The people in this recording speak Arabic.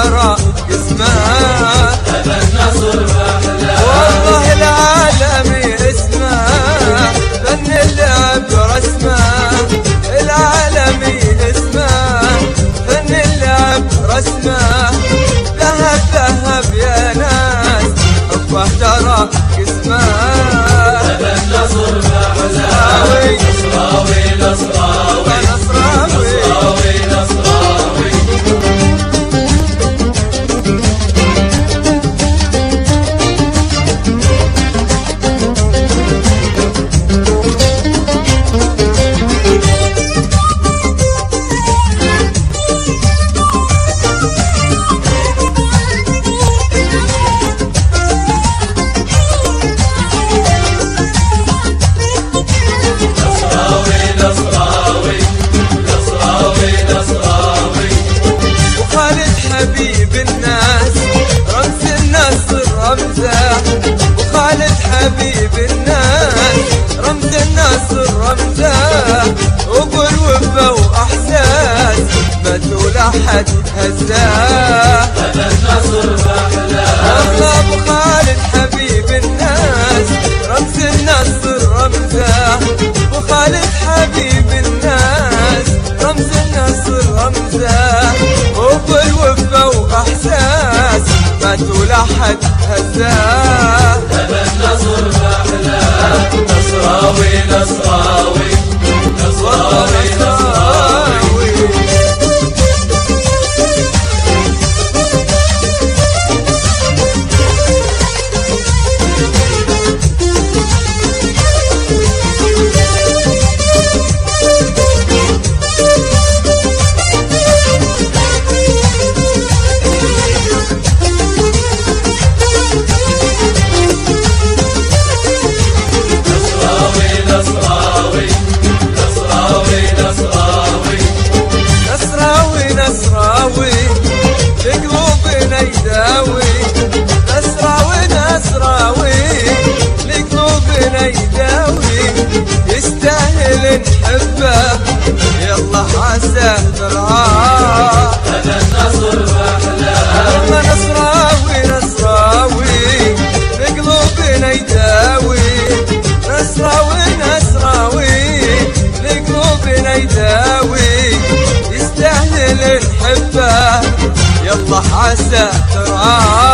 ترى اسمه هذا النصر فاحلى والله العالمي اسمه فن اللعب رسمه العالمي اسمه فن اللعب رسمه ذهب ذهب يا ناس حبه ترى اسمه هذا النصر فاحلى نصراوي نصراوي نصراوي نصراوي حبيب الناس رمز النصر رمزه وخالد حبيب الناس رمز النصر رمزه وبالوفا واحساس ما تقول احد هزاه هذا النصر فاحلى والله ابو خالد حبيب الناس رمز النصر رمزه وخالد حبيب الناس رمز النصر رمزه وبالوفا واحساس ما تقول احد هزاه هذا النصر فاحلى نصراوي نصراوي نصراوي نصراوي نصراوي في قلوبنا يداوي نصراوي نصراوي لقلوبنا يداوي يستاهل نحبه يلا عسى نرعاه هذا النصر فاحلى والله نصراوي نصراوي في قلوبنا يداوي نصراوي نصراوي لقلوبنا يداوي يستاهل نحبه يلا عسى ترعاه